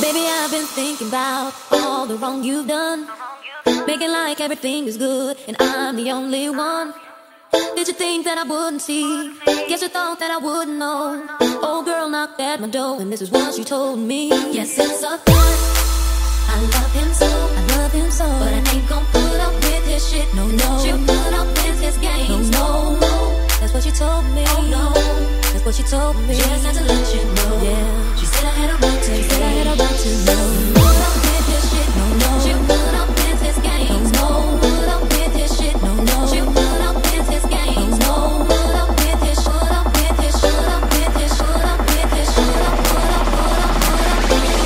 Baby, I've been thinking about all the wrong you've done, making like everything is good and I'm the only one. Did you think that I wouldn't see? Guess you thought that I wouldn't know. Old girl knocked at my door and this is what she told me. Yes, it's a fact, I love him so, I love him so, but I ain't gon' put up with his shit. No, no, you put up with his games. No, no, that's what she told me. Oh no, that's what she told me. Just had to let you know. Yeah, she said I had a right to. She said I had a right to know. Put up with his shit. No, no, she put up with his games. No, put up with his shit. No, no, she put up with his games. No, put up with his, put up with his, put up with his, put up with his, put up, put up, put up, put up.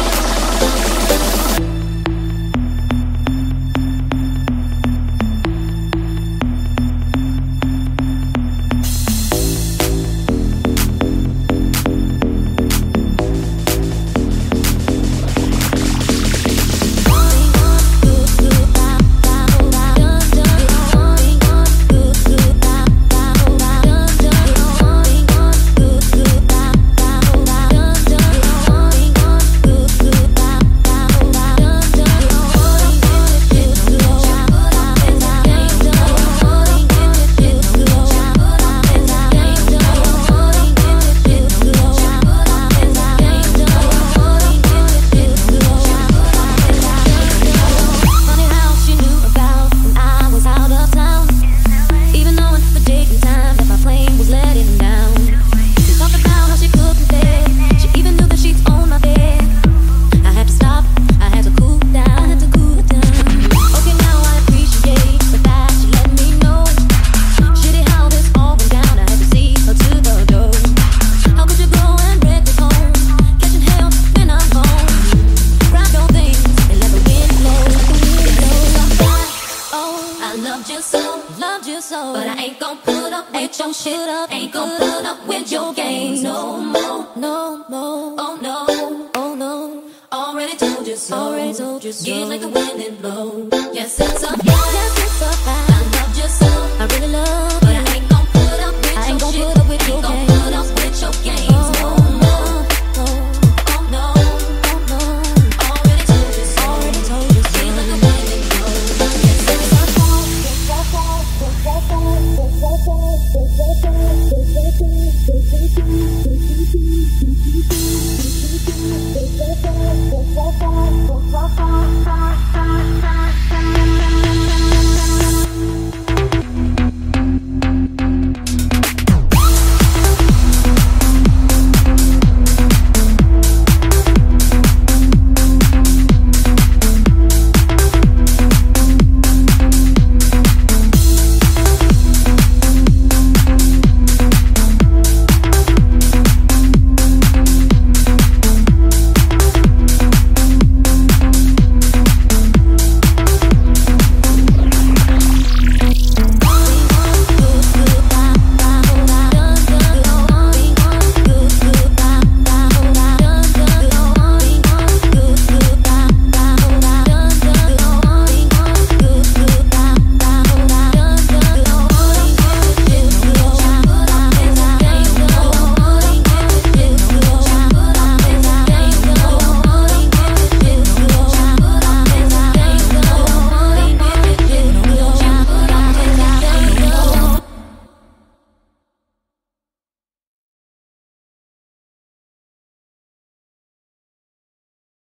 Loved you so, but I ain't gon' put up with your shit. Ain't gon' put up with your games no more. No more. Oh no. Oh no. Already told you so. Already told you so. Get like the wind and blow. Yes, it's a